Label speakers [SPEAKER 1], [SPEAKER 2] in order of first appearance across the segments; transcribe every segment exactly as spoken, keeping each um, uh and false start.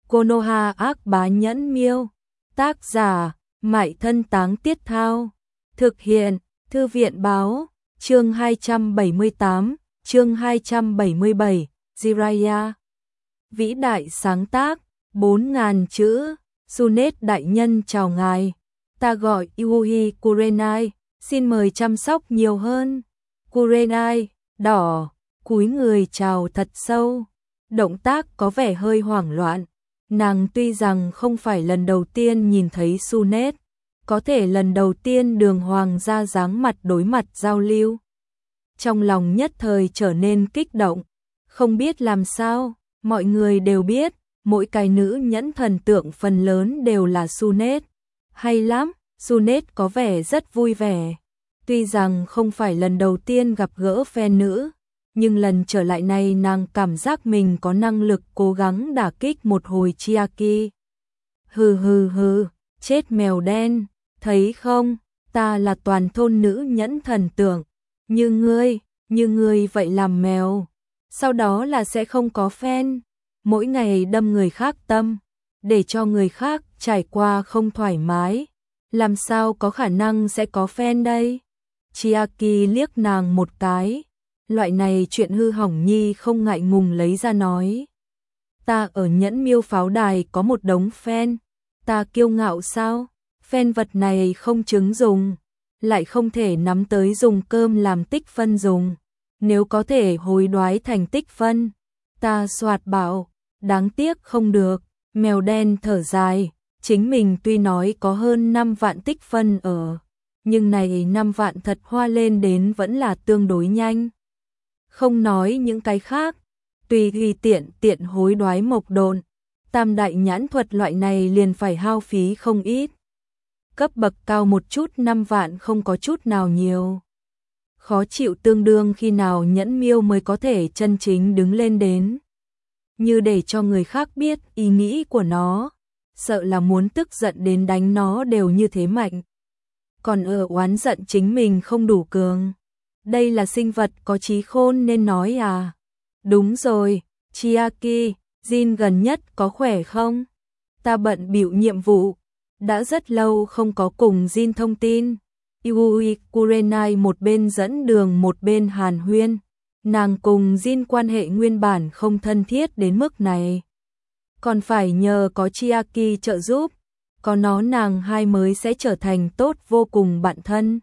[SPEAKER 1] Konoha ác bá nhẫn miêu. Tác giả, Mại Thân Táng Tiết Thao. Thực hiện, Thư viện báo, chương hai trăm bảy mươi tám, chương hai trăm bảy mươi bảy, Jiraiya. Vĩ đại sáng tác, bốn nghìn chữ, Sunet đại nhân chào ngài. Ta gọi Yui Kurenai, xin mời chăm sóc nhiều hơn. Kurenai, đỏ, cúi người chào thật sâu. Động tác có vẻ hơi hoảng loạn. Nàng tuy rằng không phải lần đầu tiên nhìn thấy Sunet, có thể lần đầu tiên đường hoàng ra dáng mặt đối mặt giao lưu. Trong lòng nhất thời trở nên kích động, không biết làm sao, mọi người đều biết, mỗi cái nữ nhẫn thần tượng phần lớn đều là Sunet. Hay lắm, Sunet có vẻ rất vui vẻ. Tuy rằng không phải lần đầu tiên gặp gỡ fan nữ, nhưng lần trở lại này nàng cảm giác mình có năng lực cố gắng đả kích một hồi Chiaki. Hừ hừ hừ, chết mèo đen, thấy không, ta là toàn thôn nữ nhẫn thần tượng, như ngươi, như ngươi vậy làm mèo, sau đó là sẽ không có fan, mỗi ngày đâm người khác tâm, để cho người khác trải qua không thoải mái, làm sao có khả năng sẽ có fan đây? Chiaki liếc nàng một cái. Loại này chuyện hư hỏng nhi không ngại ngùng lấy ra nói. Ta ở nhẫn miêu pháo đài có một đống fan, ta kiêu ngạo sao? Fan vật này không chứng dùng, lại không thể nắm tới dùng cơm làm tích phân dùng. Nếu có thể hối đoái thành tích phân, ta soạt bảo, đáng tiếc không được. Mèo đen thở dài, chính mình tuy nói có hơn năm vạn tích phân ở, nhưng này năm vạn thật hoa lên đến vẫn là tương đối nhanh. Không nói những cái khác, tùy tùy tiện tiện hối đoái mộc độn, tam đại nhãn thuật loại này liền phải hao phí không ít. Cấp bậc cao một chút năm vạn không có chút nào nhiều. Khó chịu tương đương khi nào nhẫn miêu mới có thể chân chính đứng lên đến. Như để cho người khác biết ý nghĩ của nó, sợ là muốn tức giận đến đánh nó đều như thế mạnh. Còn ở oán giận chính mình không đủ cường. Đây là sinh vật có trí khôn nên nói à? Đúng rồi, Chiaki, Jin gần nhất có khỏe không? Ta bận bịu nhiệm vụ, đã rất lâu không có cùng Jin thông tin. Yui Kurenai một bên dẫn đường một bên hàn huyên. Nàng cùng Jin quan hệ nguyên bản không thân thiết đến mức này. Còn phải nhờ có Chiaki trợ giúp, có nó nàng hai mới sẽ trở thành tốt vô cùng bạn thân.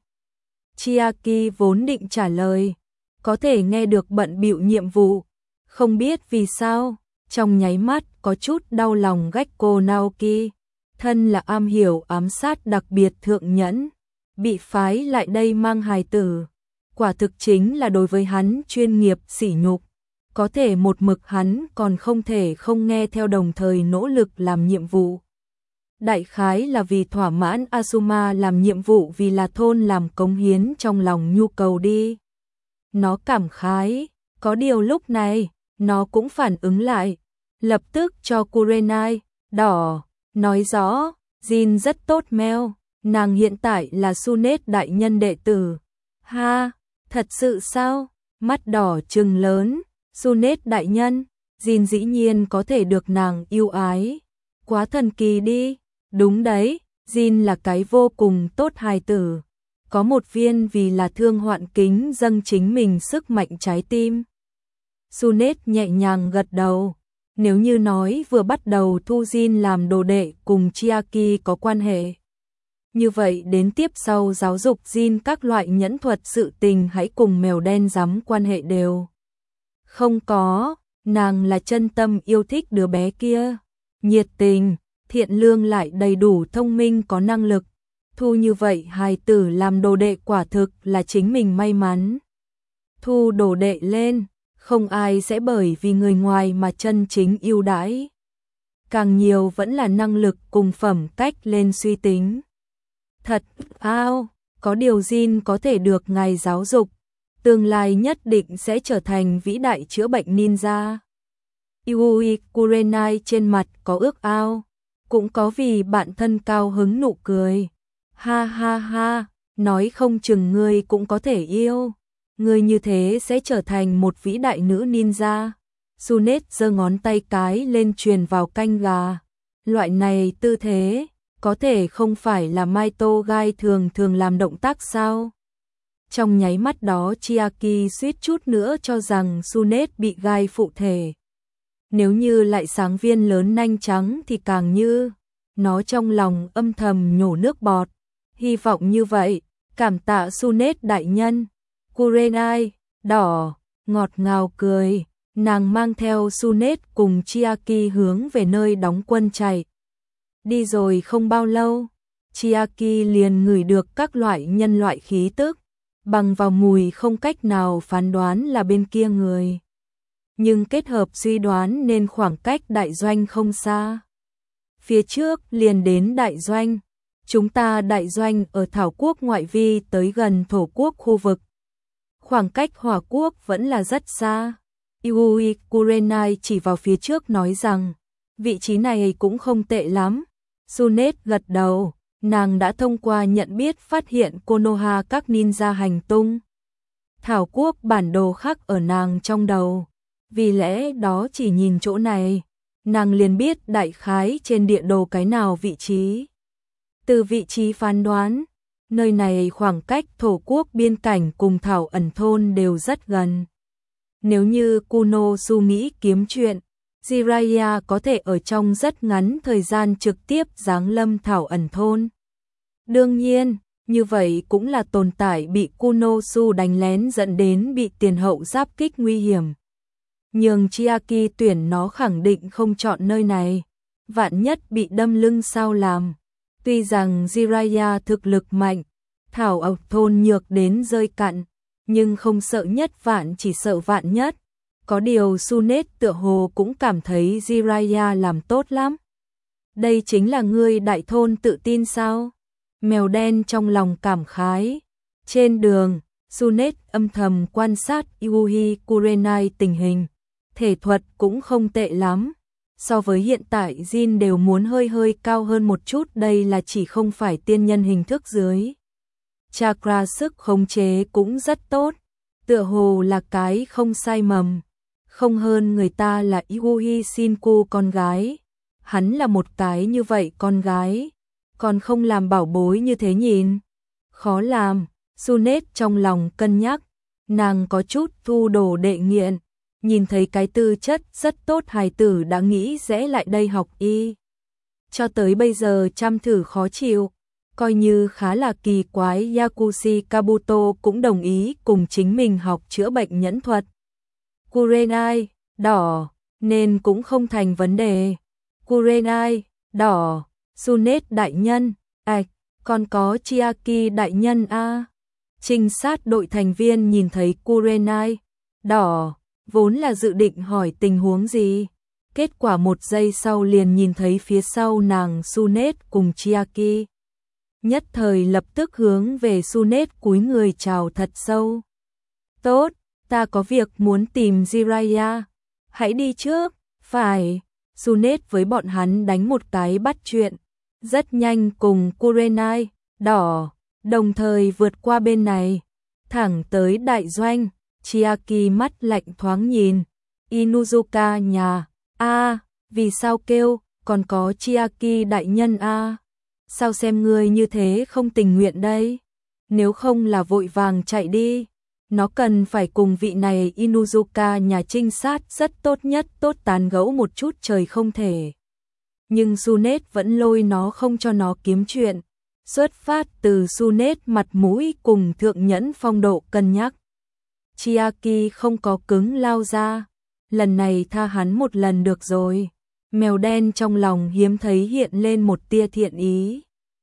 [SPEAKER 1] Chiaki vốn định trả lời, có thể nghe được bận bịu nhiệm vụ, không biết vì sao, trong nháy mắt có chút đau lòng Gecko Naoki, thân là am hiểu ám sát đặc biệt thượng nhẫn, bị phái lại đây mang hài tử, quả thực chính là đối với hắn chuyên nghiệp sỉ nhục, có thể một mực hắn còn không thể không nghe theo đồng thời nỗ lực làm nhiệm vụ. Đại khái là vì thỏa mãn Asuma làm nhiệm vụ vì là thôn làm cống hiến trong lòng nhu cầu đi. Nó cảm khái, có điều lúc này, nó cũng phản ứng lại, lập tức cho Kurenai, đỏ, nói rõ, Jin rất tốt meo, nàng hiện tại là Sunet đại nhân đệ tử. Ha, thật sự sao? Mắt đỏ trừng lớn, Sunet đại nhân, Jin dĩ nhiên có thể được nàng yêu ái. Quá thần kỳ đi. Đúng đấy, Jin là cái vô cùng tốt hài tử. Có một viên vì là thương hoạn kính dâng chính mình sức mạnh trái tim. Sunet nhẹ nhàng gật đầu. Nếu như nói vừa bắt đầu thu Jin làm đồ đệ cùng Chiaki có quan hệ. Như vậy đến tiếp sau giáo dục Jin các loại nhẫn thuật sự tình hãy cùng mèo đen dám quan hệ đều. Không có, nàng là chân tâm yêu thích đứa bé kia. Nhiệt tình. Thiện lương lại đầy đủ thông minh có năng lực, thu như vậy hài tử làm đồ đệ quả thực là chính mình may mắn. Thu đồ đệ lên, không ai sẽ bởi vì người ngoài mà chân chính yêu đãi. Càng nhiều vẫn là năng lực cùng phẩm cách lên suy tính. Thật, ao, có điều Jin có thể được ngài giáo dục, tương lai nhất định sẽ trở thành vĩ đại chữa bệnh ninja. Yui Kurenai trên mặt có ước ao. Cũng có vì bạn thân cao hứng nụ cười. Ha ha ha, nói không chừng ngươi cũng có thể yêu. Ngươi như thế sẽ trở thành một vĩ đại nữ ninja. Sunet giơ ngón tay cái lên truyền vào canh gà. Loại này tư thế, có thể không phải là Maito Gai thường thường làm động tác sao? Trong nháy mắt đó Chiaki suýt chút nữa cho rằng Sunet bị gai phụ thể. Nếu như lại sáng viên lớn nanh trắng thì càng như, nó trong lòng âm thầm nhổ nước bọt. Hy vọng như vậy, cảm tạ Sunet đại nhân. Kurenai, đỏ, ngọt ngào cười, nàng mang theo Sunet cùng Chiaki hướng về nơi đóng quân chạy. Đi rồi không bao lâu, Chiaki liền ngửi được các loại nhân loại khí tức, bằng vào mùi không cách nào phán đoán là bên kia người. Nhưng kết hợp suy đoán nên khoảng cách đại doanh không xa. Phía trước liền đến đại doanh, chúng ta đại doanh ở Thảo Quốc ngoại vi tới gần Thổ Quốc khu vực. Khoảng cách Hỏa Quốc vẫn là rất xa. Yui Kurenai chỉ vào phía trước nói rằng, vị trí này cũng không tệ lắm. Sunet gật đầu, nàng đã thông qua nhận biết phát hiện Konoha các ninja hành tung. Thảo Quốc bản đồ khắc ở nàng trong đầu, vì lẽ đó chỉ nhìn chỗ này, nàng liền biết đại khái trên địa đồ cái nào vị trí. Từ vị trí phán đoán, nơi này khoảng cách Thổ Quốc biên cảnh cùng Thảo ẩn thôn đều rất gần. Nếu như Kuno Su nghĩ kiếm chuyện, Jiraiya có thể ở trong rất ngắn thời gian trực tiếp giáng lâm Thảo ẩn thôn. Đương nhiên, như vậy cũng là tồn tại bị Kuno Su đánh lén dẫn đến bị tiền hậu giáp kích nguy hiểm. Nhưng Chiaki tuyển nó khẳng định không chọn nơi này, vạn nhất bị đâm lưng sao làm. Tuy rằng Jiraiya thực lực mạnh, Thảo ẩn thôn nhược đến rơi cạn, nhưng không sợ nhất vạn chỉ sợ vạn nhất. Có điều Sunet tựa hồ cũng cảm thấy Jiraiya làm tốt lắm. Đây chính là ngươi đại thôn tự tin sao? Mèo đen trong lòng cảm khái. Trên đường, Sunet âm thầm quan sát Yui Kurenai tình hình. Thể thuật cũng không tệ lắm. So với hiện tại Jin đều muốn hơi hơi cao hơn một chút, đây là chỉ không phải tiên nhân hình thức dưới. Chakra sức khống chế cũng rất tốt. Tựa hồ là cái không sai mầm. Không hơn người ta là Yui Shinku con gái. Hắn là một cái như vậy con gái. Còn không làm bảo bối như thế nhìn. Khó làm. Sunet trong lòng cân nhắc. Nàng có chút thu đồ đệ nghiện. Nhìn thấy cái tư chất rất tốt hài tử đã nghĩ rẽ lại đây học y. Cho tới bây giờ chăm thử khó chịu. Coi như khá là kỳ quái, Yakushi Kabuto cũng đồng ý cùng chính mình học chữa bệnh nhẫn thuật. Kurenai, đỏ, nên cũng không thành vấn đề. Kurenai, đỏ, Sunet đại nhân, ạch, còn có Chiaki đại nhân a. Trinh sát đội thành viên nhìn thấy Kurenai, đỏ, vốn là dự định hỏi tình huống gì. Kết quả một giây sau liền nhìn thấy phía sau nàng Sunet cùng Chiaki. Nhất thời lập tức hướng về Sunet cúi người chào thật sâu. Tốt, ta có việc muốn tìm Jiraiya. Hãy đi trước. Phải. Sunet với bọn hắn đánh một cái bắt chuyện. Rất nhanh cùng Kurenai, đỏ, đồng thời vượt qua bên này. Thẳng tới đại doanh. Chiaki mắt lạnh thoáng nhìn. Inuzuka nhà. A, vì sao kêu, còn có Chiaki đại nhân a. Sao xem ngươi như thế không tình nguyện đây? Nếu không là vội vàng chạy đi. Nó cần phải cùng vị này Inuzuka nhà trinh sát rất tốt nhất tốt tán gẫu một chút trời không thể. Nhưng Sunet vẫn lôi nó không cho nó kiếm chuyện. Xuất phát từ Sunet mặt mũi cùng thượng nhẫn phong độ cân nhắc. Chiaki không có cứng lao ra. Lần này tha hắn một lần được rồi. Mèo đen trong lòng hiếm thấy hiện lên một tia thiện ý.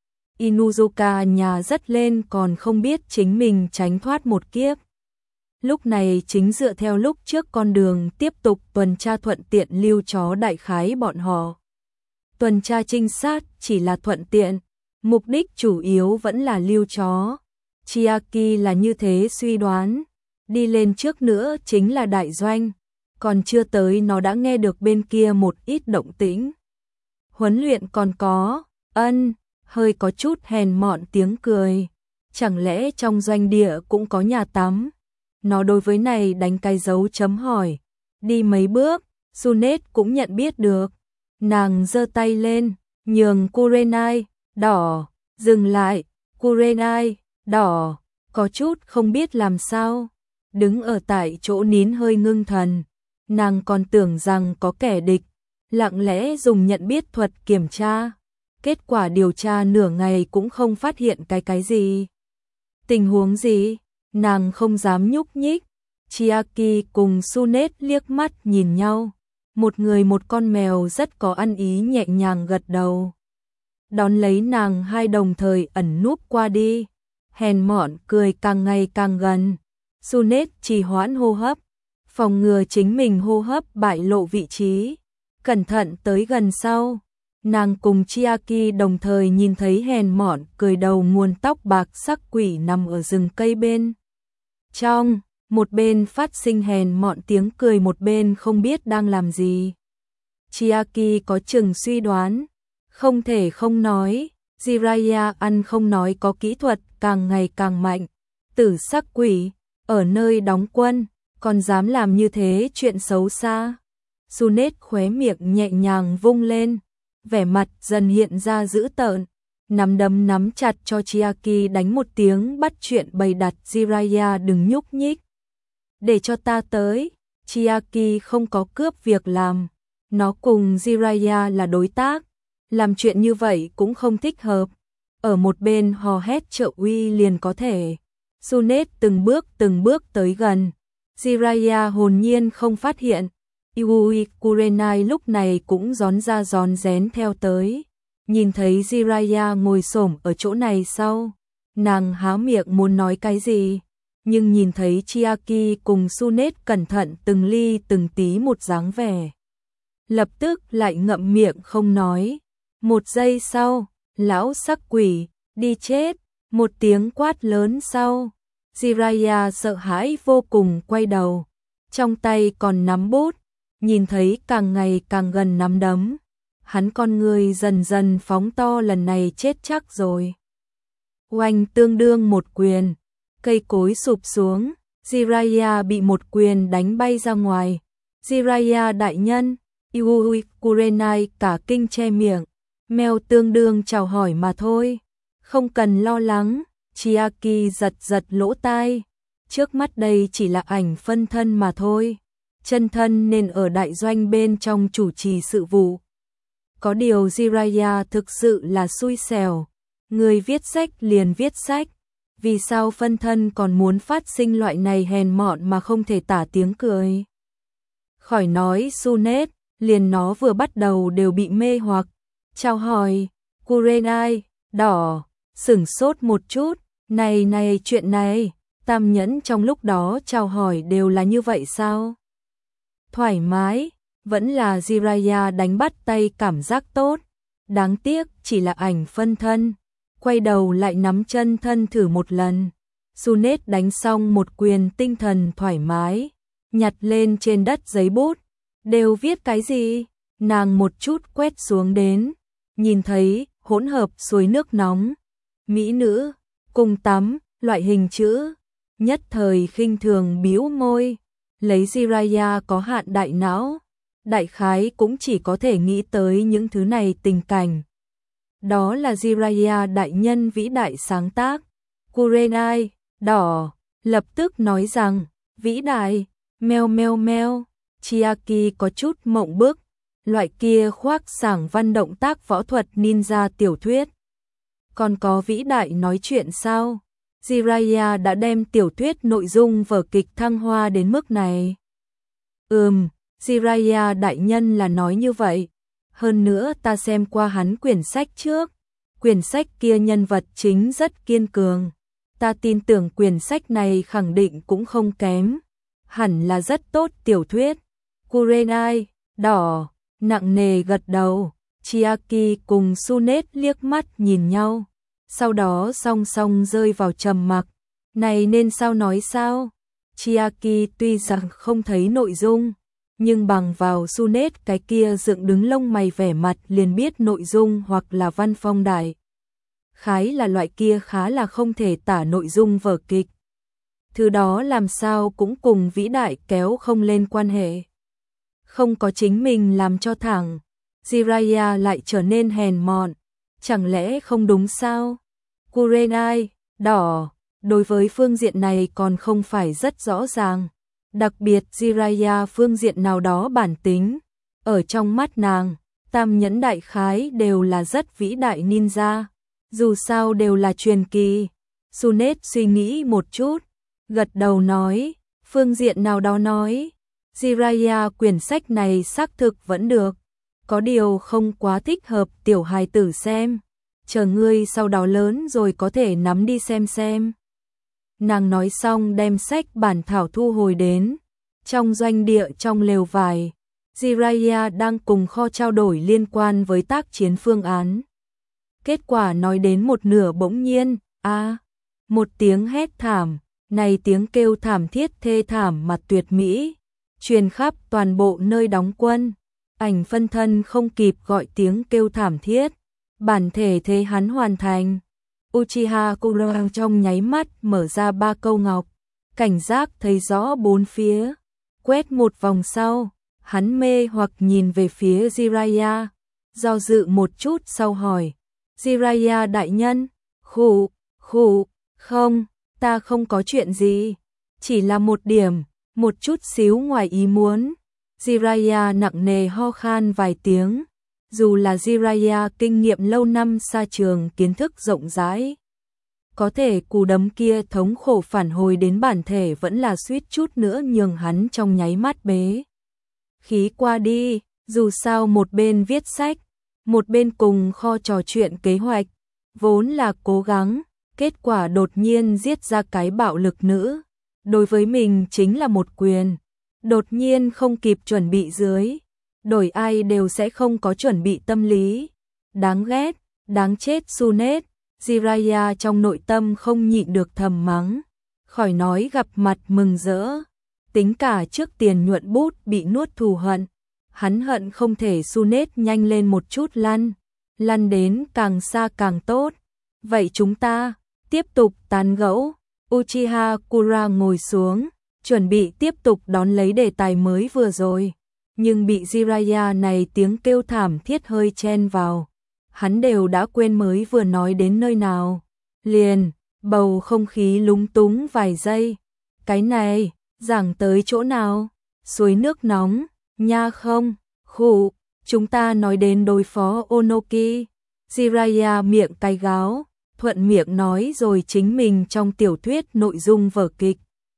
[SPEAKER 1] Inuzuka nhà rất lên còn không biết chính mình tránh thoát một kiếp. Lúc này chính dựa theo lúc trước con đường tiếp tục tuần tra thuận tiện lưu chó đại khái bọn họ. Tuần tra trinh sát chỉ là thuận tiện, mục đích chủ yếu vẫn là lưu chó. Chiaki là như thế suy đoán, đi lên trước nữa chính là đại doanh, còn chưa tới nó đã nghe được bên kia một ít động tĩnh. Huấn luyện còn có, ân, hơi có chút hèn mọn tiếng cười, chẳng lẽ trong doanh địa cũng có nhà tắm? Nó đối với này đánh cái dấu chấm hỏi, đi mấy bước, Sunet cũng nhận biết được. Nàng giơ tay lên, nhường Kurenai, đỏ, dừng lại, Kurenai, đỏ, có chút không biết làm sao. Đứng ở tại chỗ nín hơi ngưng thần, nàng còn tưởng rằng có kẻ địch, lặng lẽ dùng nhận biết thuật kiểm tra. Kết quả điều tra nửa ngày cũng không phát hiện cái cái gì. Tình huống gì? Nàng không dám nhúc nhích. Chiaki cùng Sunet liếc mắt nhìn nhau. Một người một con mèo rất có ăn ý nhẹ nhàng gật đầu. Đón lấy nàng hai đồng thời ẩn núp qua đi. Hèn mọn cười càng ngày càng gần. Sunet trì hoãn hô hấp, phòng ngừa chính mình hô hấp bại lộ vị trí. Cẩn thận tới gần sau. Nàng cùng Chiaki đồng thời nhìn thấy hèn mọn cười đầu nguồn tóc bạc sắc quỷ nằm ở rừng cây bên trong, một bên phát sinh hèn mọn tiếng cười, một bên không biết đang làm gì. Chiaki có chừng suy đoán, không thể không nói, Jiraiya ăn không nói có kỹ thuật càng ngày càng mạnh. Tử sắc quỷ, ở nơi đóng quân, còn dám làm như thế chuyện xấu xa. Sunet khóe miệng nhẹ nhàng vung lên, vẻ mặt dần hiện ra dữ tợn, nắm đấm nắm chặt cho Chiaki đánh một tiếng bắt chuyện bày đặt. Jiraiya đừng nhúc nhích, để cho ta tới. Chiaki không có cướp việc làm, nó cùng Jiraiya là đối tác, làm chuyện như vậy cũng không thích hợp. Ở một bên hò hét trợ uy liền có thể. Sunet từng bước từng bước tới gần, Jiraiya hồn nhiên không phát hiện. Yui Kurenai lúc này cũng rón ra rón rén theo tới. Nhìn thấy Jiraiya ngồi xổm ở chỗ này sau, nàng há miệng muốn nói cái gì, nhưng nhìn thấy Chiaki cùng Sunet cẩn thận từng ly từng tí một dáng vẻ, lập tức lại ngậm miệng không nói. Một giây sau, lão sắc quỷ, đi chết, một tiếng quát lớn sau, Jiraiya sợ hãi vô cùng quay đầu, trong tay còn nắm bút, nhìn thấy càng ngày càng gần nắm đấm, hắn con người dần dần phóng to, lần này chết chắc rồi. Oanh, tương đương một quyền, cây cối sụp xuống, Jiraiya bị một quyền đánh bay ra ngoài. Jiraiya đại nhân, Yui Kurenai cả kinh che miệng, mèo tương đương chào hỏi mà thôi, không cần lo lắng. Chiaki giật giật lỗ tai, trước mắt đây chỉ là ảnh phân thân mà thôi, chân thân nên ở đại doanh bên trong chủ trì sự vụ. Có điều Jiraiya thực sự là xui xẻo, người viết sách liền viết sách, vì sao phân thân còn muốn phát sinh loại này hèn mọn mà không thể tả tiếng cười. Khỏi nói Sunet, liền nó vừa bắt đầu đều bị mê hoặc. Chào hỏi, Kurenai, đỏ, sửng sốt một chút, này này chuyện này, tam nhẫn trong lúc đó chào hỏi đều là như vậy sao? Thoải mái, vẫn là Jiraiya đánh bắt tay cảm giác tốt, đáng tiếc chỉ là ảnh phân thân, quay đầu lại nắm chân thân thử một lần. Sunet đánh xong một quyền tinh thần thoải mái, nhặt lên trên đất giấy bút, đều viết cái gì? Nàng một chút quét xuống đến, nhìn thấy hỗn hợp suối nước nóng, mỹ nữ, cùng tắm, loại hình chữ, nhất thời khinh thường bĩu môi, lấy Jiraiya có hạn đại não, đại khái cũng chỉ có thể nghĩ tới những thứ này tình cảnh. Đó là Jiraiya đại nhân vĩ đại sáng tác. Kurenai, đỏ, lập tức nói rằng, vĩ đại, meo meo meo. Chiaki có chút mộng bức, loại kia khoác sảng văn động tác võ thuật ninja tiểu thuyết. Còn có vĩ đại nói chuyện sao? Jiraiya đã đem tiểu thuyết nội dung vở kịch thăng hoa đến mức này. Ừm, Jiraiya đại nhân là nói như vậy. Hơn nữa ta xem qua hắn quyển sách trước. Quyển sách kia nhân vật chính rất kiên cường. Ta tin tưởng quyển sách này khẳng định cũng không kém. Hẳn là rất tốt tiểu thuyết. Kurenai, đỏ, nặng nề gật đầu. Chiaki cùng Sunet liếc mắt nhìn nhau, sau đó song song rơi vào trầm mặc. Này nên sao nói sao? Chiaki tuy rằng không thấy nội dung, nhưng bằng vào Sunet cái kia dựng đứng lông mày vẻ mặt liền biết nội dung hoặc là văn phong đại khái là loại kia khá là không thể tả nội dung vở kịch. Thứ đó làm sao cũng cùng vĩ đại kéo không lên quan hệ. không có chính mình làm cho thẳng. Jiraiya lại trở nên hèn mọn, chẳng lẽ không đúng sao? Kurenai, đỏ, đối với phương diện này còn không phải rất rõ ràng. Đặc biệt Jiraiya phương diện nào đó bản tính, ở trong mắt nàng, tam nhẫn đại khái đều là rất vĩ đại ninja, dù sao đều là truyền kỳ. Sunet suy nghĩ một chút, gật đầu nói, phương diện nào đó nói, Jiraiya quyển sách này xác thực vẫn được, có điều không quá thích hợp tiểu hài tử xem, chờ ngươi sau đó lớn rồi có thể nắm đi xem xem. Nàng nói xong đem sách bản thảo thu hồi đến, trong doanh địa trong lều vải, Jiraiya đang cùng Kho trao đổi liên quan với tác chiến phương án. Kết quả nói đến một nửa bỗng nhiên, a, một tiếng hét thảm, này tiếng kêu thảm thiết thê thảm mà tuyệt mỹ, truyền khắp toàn bộ nơi đóng quân. Ảnh phân thân không kịp gọi tiếng kêu thảm thiết, bản thể thế hắn hoàn thành. Uchiha Kurama trong nháy mắt mở ra ba câu ngọc, cảnh giác thấy rõ bốn phía, quét một vòng sau, hắn mê hoặc nhìn về phía Jiraiya, do dự một chút sau hỏi, Jiraiya đại nhân, khụ, khụ, không, ta không có chuyện gì, chỉ là một điểm, một chút xíu ngoài ý muốn. Jiraiya nặng nề ho khan vài tiếng, dù là Jiraiya kinh nghiệm lâu năm xa trường kiến thức rộng rãi. Có thể cú đấm kia thống khổ phản hồi đến bản thể vẫn là suýt chút nữa nhường hắn trong nháy mắt bế khí qua đi, dù sao một bên viết sách, một bên cùng Kho trò chuyện kế hoạch, vốn là cố gắng, kết quả đột nhiên giết ra cái bạo lực nữ, đối với mình chính là một quyền, đột nhiên không kịp chuẩn bị dưới, đổi ai đều sẽ không có chuẩn bị tâm lý, đáng ghét, đáng chết Sunet. Jiraiya trong nội tâm không nhịn được thầm mắng, khỏi nói gặp mặt mừng rỡ, tính cả trước tiền nhuận bút bị nuốt thù hận, hắn hận không thể Sunet nhanh lên một chút lăn, lăn đến càng xa càng tốt. Vậy chúng ta tiếp tục tán gẫu. Uchiha Kura ngồi xuống, chuẩn bị tiếp tục đón lấy đề tài mới vừa rồi, nhưng bị Jiraiya này tiếng kêu thảm thiết hơi chen vào. Hắn đều đã quên mới vừa nói đến nơi nào, liền, bầu không khí lúng túng vài giây. Cái này, giảng tới chỗ nào? Suối nước nóng, nha không, khụ, chúng ta nói đến đối phó Onoki. Jiraiya miệng cay gáo, thuận miệng nói rồi chính mình trong tiểu thuyết nội dung vở kịch.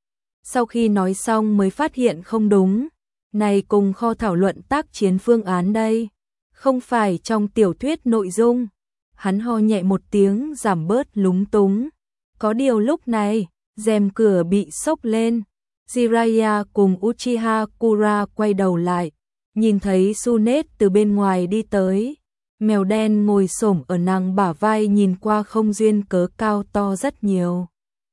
[SPEAKER 1] Sau khi nói xong mới phát hiện không đúng, này cùng Kho thảo luận tác chiến phương án đây. Không phải trong tiểu thuyết nội dung. Hắn ho nhẹ một tiếng giảm bớt lúng túng. Có điều lúc này, rèm cửa bị xốc lên. Jiraiya cùng Uchiha Kura quay đầu lại, nhìn thấy Sunet từ bên ngoài đi tới. Mèo đen ngồi xổm ở nàng bả vai nhìn qua không duyên cớ cao to rất nhiều.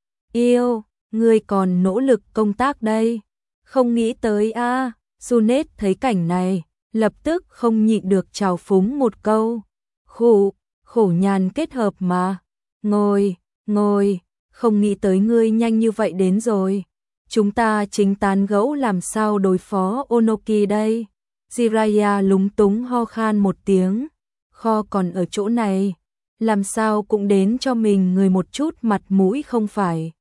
[SPEAKER 1] Yêu, ngươi còn nỗ lực công tác đây. Không nghĩ tới a. À. Sunet thấy cảnh này, lập tức không nhịn được trào phúng một câu. Khổ, khổ nhàn kết hợp mà. Ngồi, ngồi, không nghĩ tới ngươi nhanh như vậy đến rồi. Chúng ta chính tán gẫu làm sao đối phó Onoki đây. Jiraiya lúng túng ho khan một tiếng. Kho còn ở chỗ này, làm sao cũng đến cho mình người một chút mặt mũi không phải.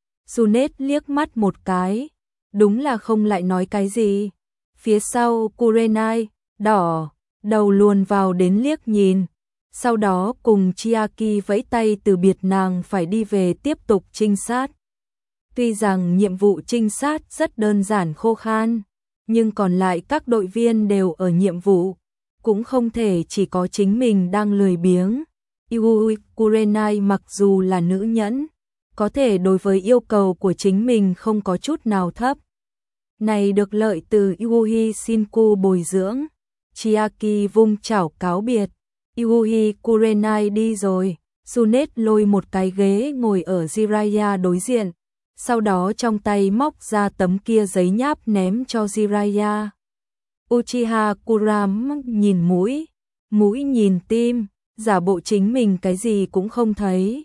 [SPEAKER 1] Sunet liếc mắt một cái, đúng là không lại nói cái gì. Phía sau Kurenai, đỏ, đầu luồn vào đến liếc nhìn, sau đó cùng Chiaki vẫy tay từ biệt nàng phải đi về tiếp tục trinh sát. Tuy rằng nhiệm vụ trinh sát rất đơn giản khô khan, nhưng còn lại các đội viên đều ở nhiệm vụ, cũng không thể chỉ có chính mình đang lười biếng. Yui Kurenai mặc dù là nữ nhẫn, có thể đối với yêu cầu của chính mình không có chút nào thấp. Này được lợi từ Yui Shinku bồi dưỡng. Chiaki vung chảo cáo biệt. Yui Kurenai đi rồi. Sunet lôi một cái ghế ngồi ở Jiraiya đối diện. Sau đó trong tay móc ra tấm kia giấy nháp ném cho Jiraiya. Uchiha Kuram nhìn mũi, mũi nhìn tim, giả bộ chính mình cái gì cũng không thấy.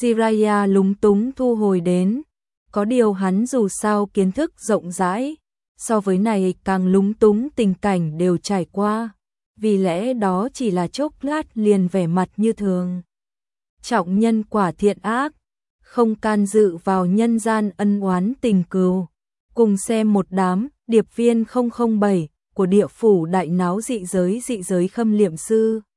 [SPEAKER 1] Jiraiya lúng túng thu hồi đến. Có điều hắn dù sao kiến thức rộng rãi, so với này càng lúng túng tình cảnh đều trải qua, vì lẽ đó chỉ là chốc lát liền vẻ mặt như thường. Trọng nhân quả thiện ác, không can dự vào nhân gian ân oán tình cừu. Cùng xem một đám điệp viên không không bảy của địa phủ đại náo dị giới dị giới khâm liệm sư.